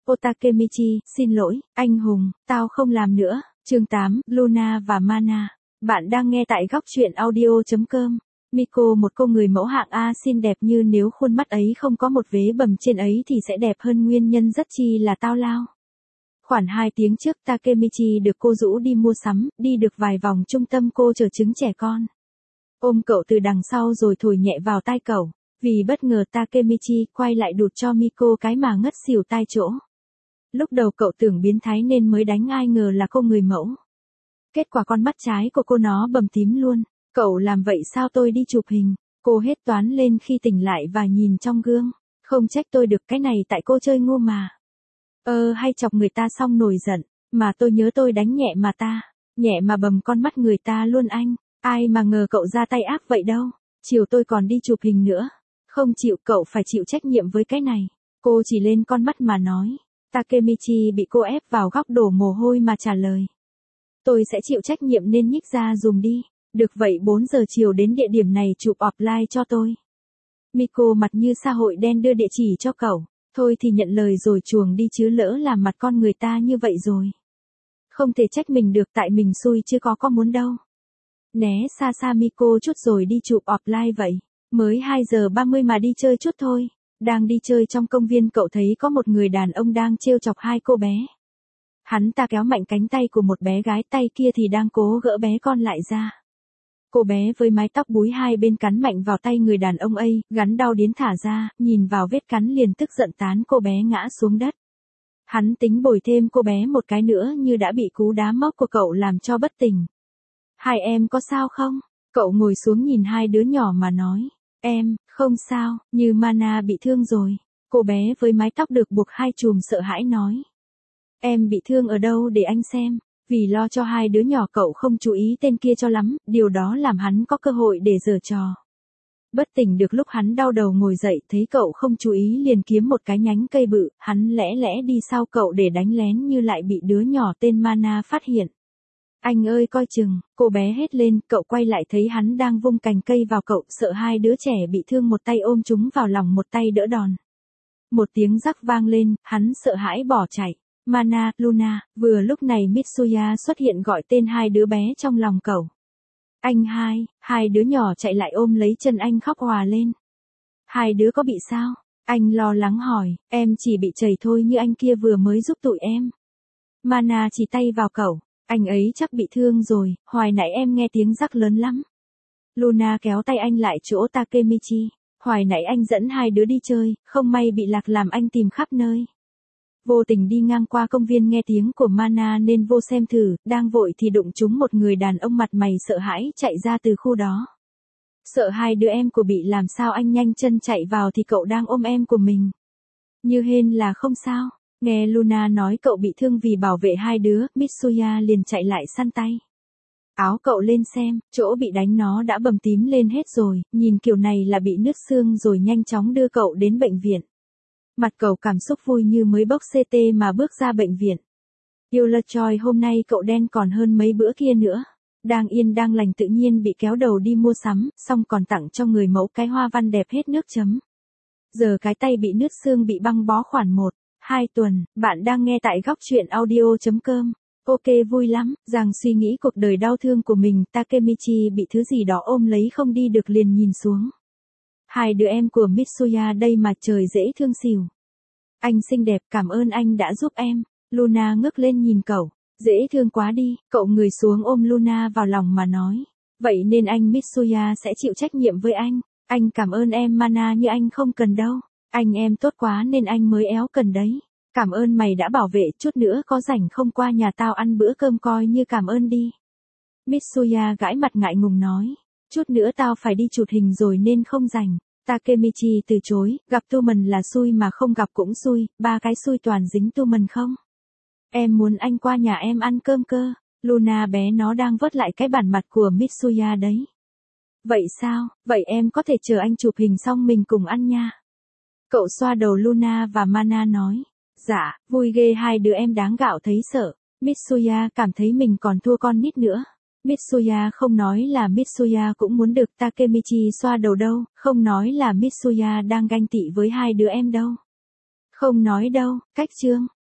Takemichi, xin lỗi, anh hùng, tao không làm nữa. Chương 8, Luna và Mana. Bạn đang nghe tại góc truyện audio.com. Miko, một cô người mẫu hạng A xinh đẹp, như nếu khuôn mắt ấy không có một vế bầm trên ấy thì sẽ đẹp hơn, nguyên nhân rất chi là tao lao. Khoảng 2 tiếng trước, Takemichi được cô rũ đi mua sắm, đi được vài vòng trung tâm cô chờ trứng trẻ con. Ôm cậu từ đằng sau rồi thổi nhẹ vào tai cậu. Vì bất ngờ Takemichi quay lại đụt cho Miko cái mà ngất xỉu tai chỗ. Lúc đầu cậu tưởng biến thái nên mới đánh, ai ngờ là cô người mẫu. Kết quả con mắt trái của cô nó bầm tím luôn. Cậu làm vậy sao, tôi đi chụp hình. Cô hết toán lên khi tỉnh lại và nhìn trong gương. Không trách tôi được, cái này tại cô chơi ngu mà. Hay chọc người ta xong nổi giận. Mà tôi nhớ tôi đánh nhẹ mà ta. Nhẹ mà bầm con mắt người ta luôn anh. Ai mà ngờ cậu ra tay ác vậy đâu. Chiều tôi còn đi chụp hình nữa. Không chịu, cậu phải chịu trách nhiệm với cái này. Cô chỉ lên con mắt mà nói. Takemichi bị cô ép vào góc đổ mồ hôi mà trả lời. Tôi sẽ chịu trách nhiệm nên nhích ra dùm đi. Được vậy, 4 giờ chiều đến địa điểm này chụp offline cho tôi. Miko mặt như sa hội đen đưa địa chỉ cho cậu. Thôi thì nhận lời rồi chuồng đi chứ, lỡ làm mặt con người ta như vậy rồi. Không thể trách mình được, tại mình xui chứ có muốn đâu. Né xa xa Miko chút rồi đi chụp offline vậy. Mới 2 giờ 30 mà đi chơi chút thôi. Đang đi chơi trong công viên, cậu thấy có một người đàn ông đang trêu chọc 2 cô bé. Hắn ta kéo mạnh cánh tay của một bé gái, tay kia thì đang cố gỡ bé con lại ra. Cô bé với mái tóc búi hai bên cắn mạnh vào tay người đàn ông ấy, gắn đau điến thả ra, nhìn vào vết cắn liền tức giận tán cô bé ngã xuống đất. Hắn tính bồi thêm cô bé một cái nữa như đã bị cú đá móc của cậu làm cho bất tỉnh. Hai em có sao không? Cậu ngồi xuống nhìn 2 đứa nhỏ mà nói. Em, không sao, như Mana bị thương rồi. Cô bé với mái tóc được buộc 2 chùm sợ hãi nói. Em bị thương ở đâu để anh xem. Vì lo cho 2 đứa nhỏ cậu không chú ý tên kia cho lắm, điều đó làm hắn có cơ hội để giở trò. Bất tỉnh được lúc hắn đau đầu ngồi dậy, thấy cậu không chú ý liền kiếm một cái nhánh cây bự, hắn lẽ lẽ đi sau cậu để đánh lén, như lại bị đứa nhỏ tên Mana phát hiện. Anh ơi coi chừng, cô bé hét lên, cậu quay lại thấy hắn đang vung cành cây vào cậu, sợ 2 đứa trẻ bị thương, một tay ôm chúng vào lòng, một tay đỡ đòn. Một tiếng rắc vang lên, hắn sợ hãi bỏ chạy. Mana, Luna, vừa lúc này Mitsuya xuất hiện gọi tên 2 đứa bé trong lòng cậu. Anh hai đứa nhỏ chạy lại ôm lấy chân anh khóc hòa lên. 2 đứa có bị sao? Anh lo lắng hỏi, em chỉ bị chảy thôi, như anh kia vừa mới giúp tụi em. Mana chỉ tay vào cậu. Anh ấy chắc bị thương rồi, hồi nãy em nghe tiếng rắc lớn lắm. Luna kéo tay anh lại chỗ Takemichi. Hồi nãy anh dẫn 2 đứa đi chơi, không may bị lạc làm anh tìm khắp nơi. Vô tình đi ngang qua công viên nghe tiếng của Mana nên vô xem thử, đang vội thì đụng trúng một người đàn ông mặt mày sợ hãi chạy ra từ khu đó. Sợ 2 đứa em của bị làm sao, anh nhanh chân chạy vào thì cậu đang ôm em của mình. Như hên là không sao. Nghe Luna nói cậu bị thương vì bảo vệ 2 đứa, Mitsuya liền chạy lại săn tay. Áo cậu lên xem, chỗ bị đánh nó đã bầm tím lên hết rồi, nhìn kiểu này là bị nứt xương rồi, nhanh chóng đưa cậu đến bệnh viện. Mặt cậu cảm xúc vui như mới bốc CT mà bước ra bệnh viện. Yêu là Choi, hôm nay cậu đen còn hơn mấy bữa kia nữa. Đang yên đang lành tự nhiên bị kéo đầu đi mua sắm, xong còn tặng cho người mẫu cái hoa văn đẹp hết nước chấm. Giờ cái tay bị nứt xương bị băng bó khoảng 1-2 tuần. Bạn đang nghe tại góc truyện audio.com. Ok, vui lắm, rằng suy nghĩ cuộc đời đau thương của mình. Takemichi bị thứ gì đó ôm lấy không đi được liền nhìn xuống. 2 đứa em của Mitsuya đây mà, trời dễ thương xỉu. Anh xinh đẹp, cảm ơn anh đã giúp em. Luna ngước lên nhìn cậu. Dễ thương quá đi, cậu người xuống ôm Luna vào lòng mà nói. Vậy nên anh Mitsuya sẽ chịu trách nhiệm với anh. Anh cảm ơn em Mana, như anh không cần đâu. Anh em tốt quá nên anh mới éo cần đấy. Cảm ơn mày đã bảo vệ, chút nữa có rảnh không qua nhà tao ăn bữa cơm coi như cảm ơn đi. Mitsuya gãi mặt ngại ngùng nói. Chút nữa tao phải đi chụp hình rồi nên không rảnh. Takemichi từ chối, gặp Tumen là xui mà không gặp cũng xui, 3 cái xui toàn dính Tumen không. Em muốn anh qua nhà em ăn cơm cơ. Luna bé nó đang vớt lại cái bản mặt của Mitsuya đấy. Vậy sao, vậy em có thể chờ anh chụp hình xong mình cùng ăn nha. Cậu xoa đầu Luna và Mana nói. Dạ, vui ghê, 2 đứa em đáng gạo thấy sợ. Mitsuya cảm thấy mình còn thua con nít nữa. Mitsuya không nói là Mitsuya cũng muốn được Takemichi xoa đầu đâu, không nói là Mitsuya đang ganh tị với 2 đứa em đâu. Không nói đâu, cách chương.